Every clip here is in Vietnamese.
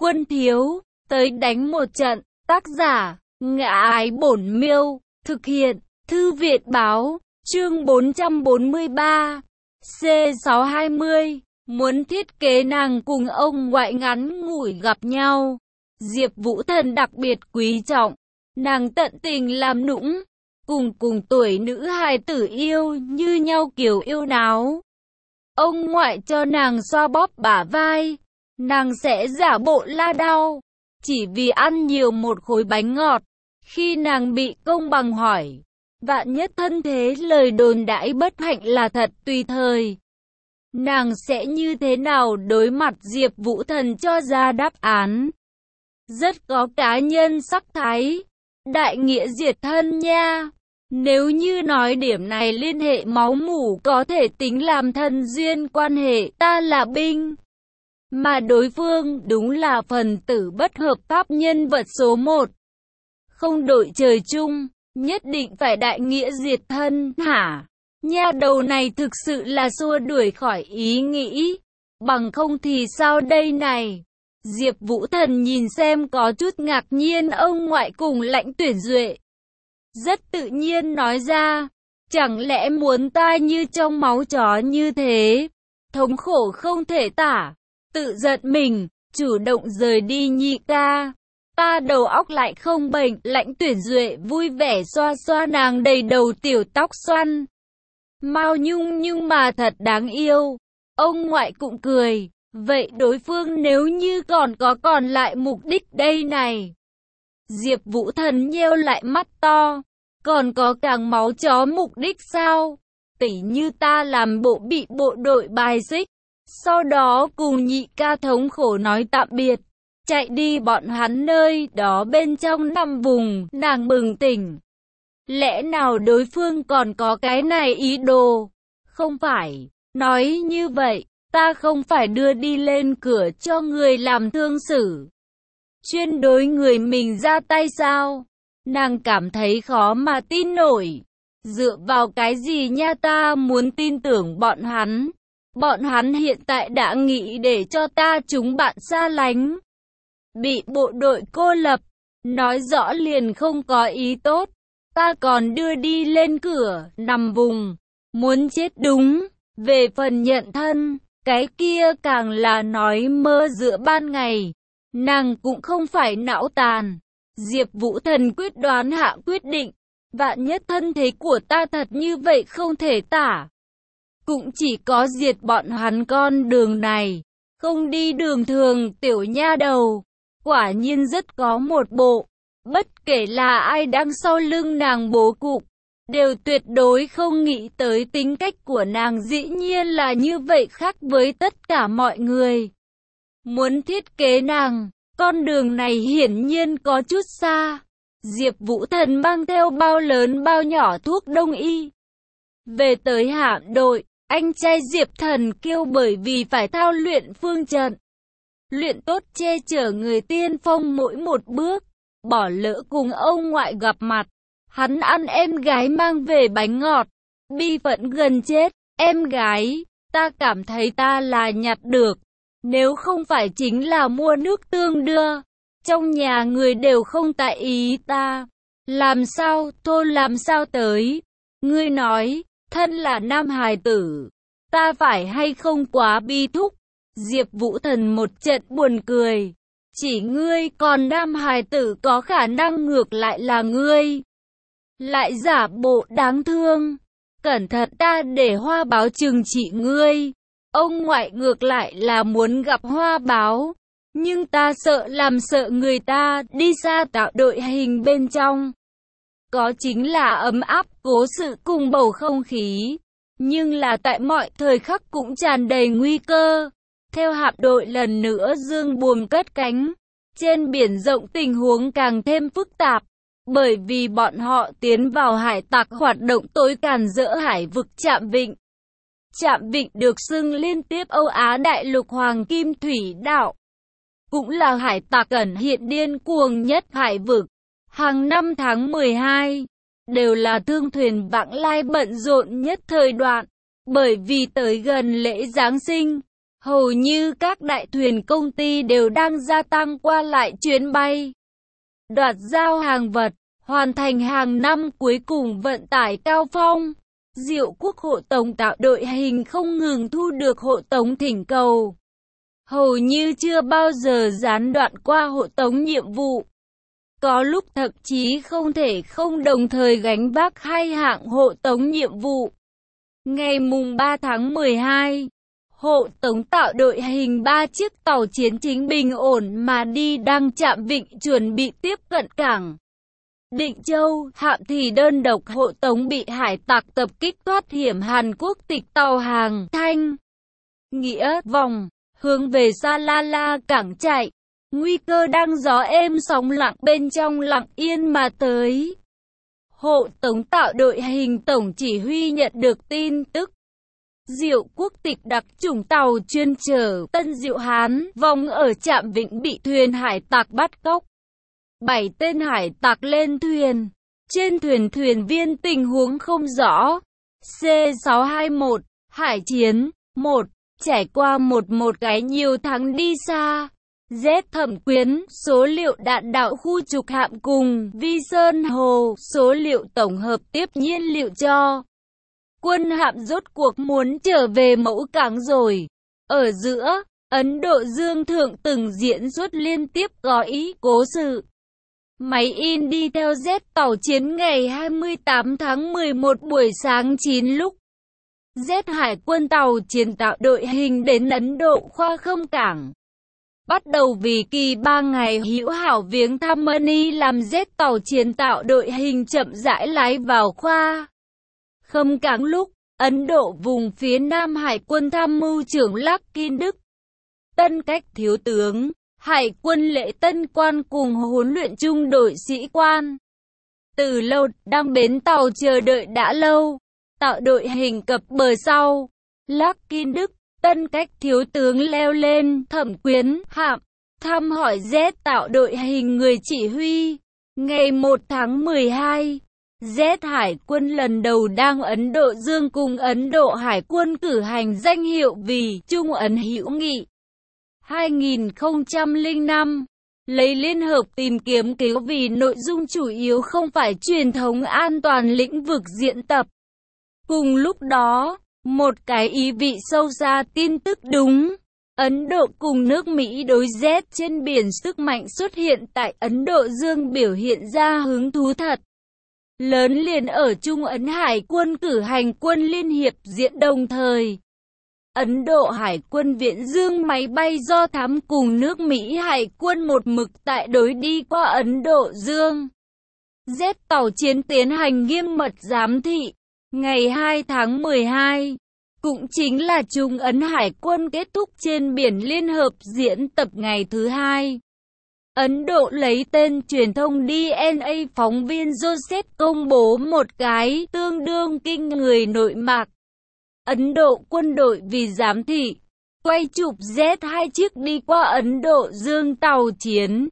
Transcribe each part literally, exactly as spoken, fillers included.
Quân thiếu, tới đánh một trận. Tác giả, Ngã Ái Bổn Miêu. Thực hiện, Thư viện Báo. Chương bốn trăm bốn mươi ba. C sáu hai mươi. Muốn thiết kế nàng cùng ông ngoại ngắn ngủi gặp nhau. Diệp Vũ Thần đặc biệt quý trọng. Nàng tận tình làm nũng. Cùng cùng tuổi nữ hài tử yêu như nhau kiểu yêu náo. Ông ngoại cho nàng xoa bóp bả vai. Nàng sẽ giả bộ la đau. Chỉ vì ăn nhiều một khối bánh ngọt. Khi nàng bị công bằng hỏi. Vạn nhất thân thế lời đồn đãi bất hạnh là thật tùy thời. Nàng sẽ như thế nào đối mặt? Diệp Vũ Thần cho ra đáp án. Rất có cá nhân sắc thái. Đại nghĩa diệt thân nha. Nếu như nói điểm này liên hệ máu mủ có thể tính làm thân duyên quan hệ, ta là binh. Mà đối phương đúng là phần tử bất hợp pháp nhân vật số một. Không đội trời chung, nhất định phải đại nghĩa diệt thân, hả? Nha đầu này thực sự là xua đuổi khỏi ý nghĩ. Bằng không thì sao đây này? Diệp Vũ Thần nhìn xem có chút ngạc nhiên ông ngoại cùng Lãnh Tuyển Duệ. Rất tự nhiên nói ra, chẳng lẽ muốn ta như trong máu chó như thế? Thống khổ không thể tả, tự giận mình, chủ động rời đi nhị ca. Ta đầu óc lại không bệnh. Lãnh Tuyển Duệ vui vẻ xoa xoa nàng đầy đầu tiểu tóc xoăn. Mao nhung nhưng mà thật đáng yêu. Ông ngoại cũng cười. Vậy đối phương nếu như còn có còn lại mục đích đây này? Diệp Vũ Thần nheo lại mắt to. Còn có càng máu chó mục đích sao? Tỉ như ta làm bộ bị bộ đội bài xích. Sau đó cùng nhị ca thống khổ nói tạm biệt. Chạy đi bọn hắn nơi đó bên trong năm vùng. Nàng bừng tỉnh. Lẽ nào đối phương còn có cái này ý đồ? Không phải. Nói như vậy, ta không phải đưa đi lên cửa cho người làm thương xử. Chuyên đối người mình ra tay sao? Nàng cảm thấy khó mà tin nổi. Dựa vào cái gì nha? Ta muốn tin tưởng bọn hắn. Bọn hắn hiện tại đã nghĩ để cho ta chúng bạn xa lánh. Bị bộ đội cô lập. Nói rõ liền không có ý tốt. Ta còn đưa đi lên cửa, nằm vùng. Muốn chết đúng. Về phần nhận thân, cái kia càng là nói mơ giữa ban ngày. Nàng cũng không phải não tàn. Diệp Vũ Thần quyết đoán hạ quyết định. Vạn nhất thân thế của ta thật như vậy không thể tả. Cũng chỉ có diệt bọn hắn con đường này. Không đi đường thường. Tiểu nha đầu. Quả nhiên rất có một bộ. Bất kể là ai đang sau lưng nàng bố cục. Đều tuyệt đối không nghĩ tới tính cách của nàng dĩ nhiên là như vậy, khác với tất cả mọi người. Muốn thiết kế nàng. Con đường này hiển nhiên có chút xa. Diệp Vũ Thần mang theo bao lớn bao nhỏ thuốc đông y. Về tới hạm đội, anh trai Diệp Thần kêu bởi vì phải thao luyện phương trận. Luyện tốt che chở người tiên phong mỗi một bước. Bỏ lỡ cùng ông ngoại gặp mặt. Hắn ăn em gái mang về bánh ngọt. Bi phẫn gần chết. Em gái, ta cảm thấy ta là nhặt được. Nếu không phải chính là mua nước tương đưa. Trong nhà người đều không tại ý ta. Làm sao, thôi làm sao tới. Ngươi nói, thân là nam hài tử. Ta phải hay không quá bi thúc. Diệp Vũ Thần một trận buồn cười. Chỉ ngươi còn nam hài tử có khả năng ngược lại là ngươi. Lại giả bộ đáng thương. Cẩn thận ta để Hoa Báo trừng trị ngươi. Ông ngoại ngược lại là muốn gặp Hoa Báo. Nhưng ta sợ làm sợ người ta đi xa tạo đội hình bên trong. Có chính là ấm áp cố sự cùng bầu không khí. Nhưng là tại mọi thời khắc cũng tràn đầy nguy cơ. Theo hạm đội lần nữa dương buồm cất cánh. Trên biển rộng tình huống càng thêm phức tạp. Bởi vì bọn họ tiến vào hải tặc hoạt động tối càn rỡ hải vực Trạm Vịnh. Trạm Vịnh được xưng liên tiếp Âu Á đại lục hoàng kim thủy đạo. Cũng là hải tặc ẩn hiện điên cuồng nhất hải vực. Hàng năm tháng mười hai, đều là thương thuyền vãng lai bận rộn nhất thời đoạn. Bởi vì tới gần lễ Giáng sinh, Hầu như các đại thuyền công ty đều đang gia tăng qua lại chuyến bay, đoạt giao hàng vật, hoàn thành hàng năm cuối cùng vận tải cao phong. Diệu Quốc hộ tống tạo đội hình không ngừng thu được hộ tống thỉnh cầu. Hầu như chưa bao giờ gián đoạn qua hộ tống nhiệm vụ. Có lúc thậm chí không thể không đồng thời gánh vác hai hạng hộ tống nhiệm vụ. Ngày mùng ba tháng mười hai, hộ tống tạo đội hình ba chiếc tàu chiến chính bình ổn mà đi đang chạm vịnh chuẩn bị tiếp cận cảng Định Châu. Hạm thì đơn độc hộ tống bị hải tặc tập kích thoát hiểm Hàn Quốc tịch tàu hàng Thanh Nghĩa vòng hướng về Salala cảng chạy. Nguy cơ đang gió êm sóng lặng bên trong lặng yên mà tới. Hộ tống tạo đội hình tổng chỉ huy nhận được tin tức. Diệu Quốc tịch đặc chủng tàu chuyên chở Tân Diệu Hán vòng ở trạm vịnh bị thuyền hải tặc bắt cóc. Bảy tên hải tặc lên thuyền. Trên thuyền thuyền viên tình huống không rõ. C sáu hai mốt Hải chiến một Trải qua một một cái nhiều tháng đi xa. Z Thẩm Quyến, số liệu đạn đạo khu trục hạm cùng Vi Sơn Hồ, số liệu tổng hợp tiếp nhiên liệu cho. Quân hạm rốt cuộc muốn trở về mẫu cảng rồi. Ở giữa, Ấn Độ Dương Thượng từng diễn xuất liên tiếp có ý cố sự. Máy in đi theo Z tàu chiến ngày hai mươi tám tháng mười một buổi sáng chín lúc. Z Hải quân tàu chiến tạo đội hình đến Ấn Độ khoa không cảng. Bắt đầu vì kỳ ba ngày hữu hảo viếng thăm Mani làm Z tàu chiến tạo đội hình chậm rãi lái vào khoa không cảng lúc Ấn Độ vùng phía Nam Hải quân tham mưu trưởng Larkin Đức, Tân Cách thiếu tướng, Hải quân Lệ Tân Quan cùng huấn luyện trung đội sĩ quan. Từ lâu, đang bến tàu chờ đợi đã lâu, tạo đội hình cập bờ sau. Larkin Đức, Tân Cách thiếu tướng leo lên Thẩm Quyến hạm, thăm hỏi Z tạo đội hình người chỉ huy. Ngày một tháng mười hai, Z Hải quân lần đầu đang Ấn Độ Dương cùng Ấn Độ Hải quân cử hành danh hiệu vì Trung Ấn hữu nghị. hai nghìn không trăm lẻ năm, lấy liên hợp tìm kiếm cứu vì nội dung chủ yếu không phải truyền thống an toàn lĩnh vực diễn tập. Cùng lúc đó, một cái ý vị sâu xa tin tức đúng. Ấn Độ cùng nước Mỹ đối Z trên biển sức mạnh xuất hiện tại Ấn Độ Dương biểu hiện ra hứng thú thật lớn liền ở Trung Ấn Hải quân cử hành quân liên hiệp diện đồng thời. Ấn Độ Hải quân viện dương máy bay do thám cùng nước Mỹ Hải quân một mực tại đối đi qua Ấn Độ Dương. Z tàu chiến tiến hành nghiêm mật giám thị. Ngày hai tháng mười hai, cũng chính là Trung Ấn Hải quân kết thúc trên biển liên hợp diễn tập ngày thứ hai. Ấn Độ lấy tên truyền thông đê en a phóng viên Joseph công bố một cái tương đương kinh người nội mạc. Ấn Độ quân đội vì giám thị, quay chụp Z hai chiếc đi qua Ấn Độ Dương tàu chiến.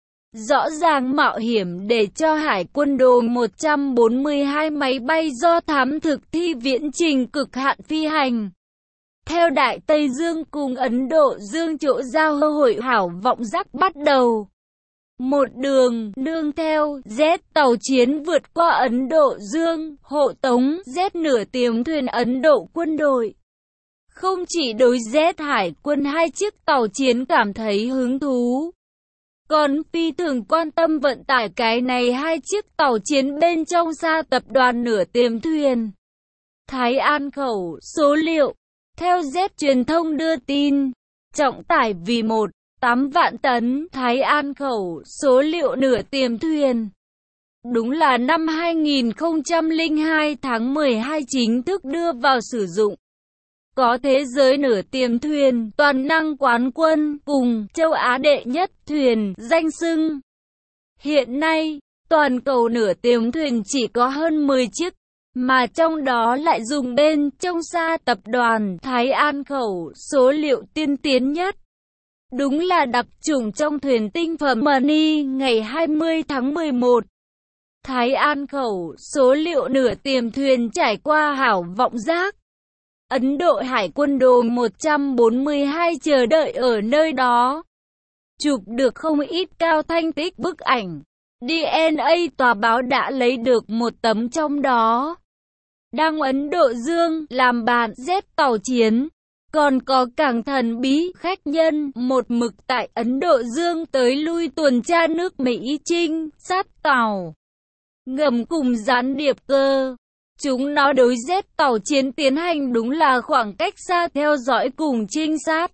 Rõ ràng mạo hiểm để cho Hải quân đồ một trăm bốn mươi hai máy bay do thám thực thi viễn trình cực hạn phi hành. Theo Đại Tây Dương cùng Ấn Độ Dương chỗ giao hội hảo vọng giác bắt đầu. Một đường nương theo Z tàu chiến vượt qua Ấn Độ Dương, hộ tống Z nửa tiềm thuyền Ấn Độ quân đội. Không chỉ đối Z Hải quân hai chiếc tàu chiến cảm thấy hứng thú, còn phi thường quan tâm vận tải cái này hai chiếc tàu chiến bên trong xa tập đoàn nửa tiềm thuyền. Thái An khẩu số liệu, theo Z truyền thông đưa tin, trọng tải vì một phẩy tám vạn tấn, Thái An khẩu số liệu nửa tiềm thuyền. Đúng là năm hai nghìn không trăm lẻ hai tháng mười hai chính thức đưa vào sử dụng. Có thế giới nửa tiềm thuyền toàn năng quán quân cùng châu Á đệ nhất thuyền danh xưng. Hiện nay, toàn cầu nửa tiềm thuyền chỉ có hơn mười chiếc, mà trong đó lại dùng bên trong xa tập đoàn Thái An khẩu số liệu tiên tiến nhất. Đúng là đặc chủng trong thuyền tinh phẩm Mani ngày hai mươi tháng mười một. Thái An khẩu số liệu nửa tiềm thuyền trải qua hảo vọng giác. Ấn Độ Hải quân đồ một trăm bốn mươi hai chờ đợi ở nơi đó. Chụp được không ít cao thanh tích bức ảnh. đê en a tòa báo đã lấy được một tấm trong đó. Đang Ấn Độ Dương làm bạn Z tàu chiến. Còn có càng thần bí khách nhân một mực tại Ấn Độ Dương tới lui tuần tra nước Mỹ trinh sát tàu ngầm cùng gián điệp cơ. Chúng nó đối Z tàu chiến tiến hành đúng là khoảng cách xa theo dõi cùng trinh sát.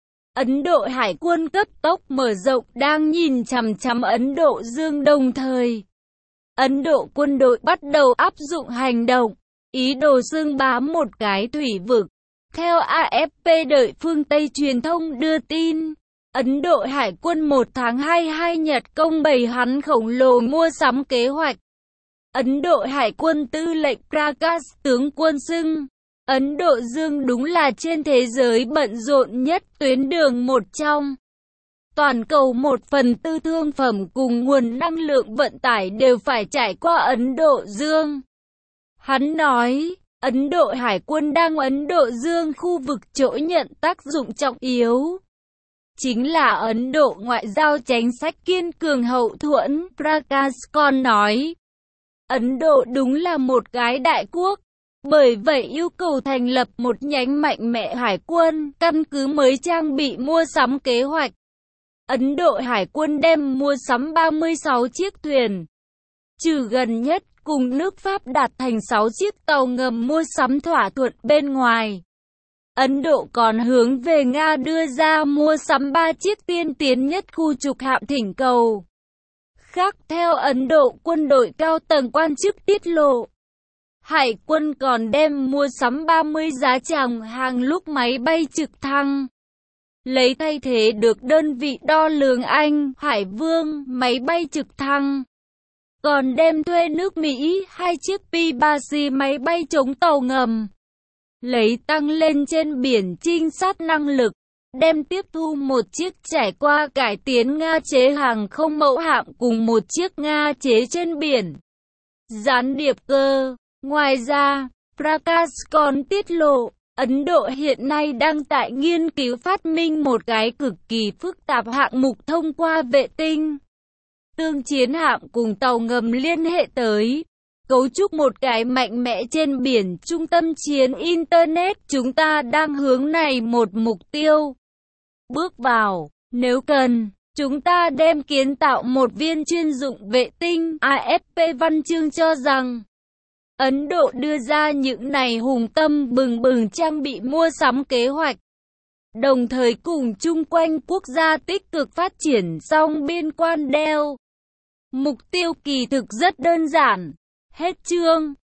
Ấn Độ Hải quân cấp tốc mở rộng đang nhìn chằm chằm Ấn Độ Dương đồng thời. Ấn Độ quân đội bắt đầu áp dụng hành động, ý đồ xưng bá một cái thủy vực. Theo a ép pê đợi phương Tây truyền thông đưa tin, Ấn Độ Hải quân một tháng hai mươi hai Nhật công bày hắn khổng lồ mua sắm kế hoạch. Ấn Độ Hải quân tư lệnh Prakash tướng quân xưng, Ấn Độ Dương đúng là trên thế giới bận rộn nhất tuyến đường một trong. Toàn cầu một phần tư thương phẩm cùng nguồn năng lượng vận tải đều phải trải qua Ấn Độ Dương. Hắn nói, Ấn Độ Hải quân đang Ấn Độ Dương khu vực chỗ nhận tác dụng trọng yếu. Chính là Ấn Độ ngoại giao chính sách kiên cường hậu thuẫn, Prakash còn nói. Ấn Độ đúng là một cái đại quốc, bởi vậy yêu cầu thành lập một nhánh mạnh mẽ hải quân, căn cứ mới trang bị mua sắm kế hoạch. Ấn Độ Hải quân đem mua sắm ba mươi sáu chiếc thuyền, trừ gần nhất cùng nước Pháp đạt thành sáu chiếc tàu ngầm mua sắm thỏa thuận bên ngoài. Ấn Độ còn hướng về Nga đưa ra mua sắm ba chiếc tiên tiến nhất khu trục hạm thỉnh cầu. Khác theo Ấn Độ quân đội cao tầng quan chức tiết lộ, Hải quân còn đem mua sắm ba mươi giá tràng hàng lúc máy bay trực thăng, lấy thay thế được đơn vị đo lường Anh, Hải Vương, máy bay trực thăng. Còn đem thuê nước Mỹ hai chiếc P ba C máy bay chống tàu ngầm, lấy tăng lên trên biển trinh sát năng lực, đem tiếp thu một chiếc trải qua cải tiến Nga chế hàng không mẫu hạm cùng một chiếc Nga chế trên biển. Gián điệp cơ. Ngoài ra, Prakash còn tiết lộ, Ấn Độ hiện nay đang tại nghiên cứu phát minh một cái cực kỳ phức tạp hạng mục thông qua vệ tinh. Tương chiến hạm cùng tàu ngầm liên hệ tới, cấu trúc một cái mạnh mẽ trên biển trung tâm chiến Internet. Chúng ta đang hướng này một mục tiêu. Bước vào, nếu cần, chúng ta đem kiến tạo một viên chuyên dụng vệ tinh. a ép pê văn chương cho rằng, Ấn Độ đưa ra những này hùng tâm bừng bừng trang bị mua sắm kế hoạch, đồng thời cùng chung quanh quốc gia tích cực phát triển song biên quan đeo. Mục tiêu kỳ thực rất đơn giản. Hết chương.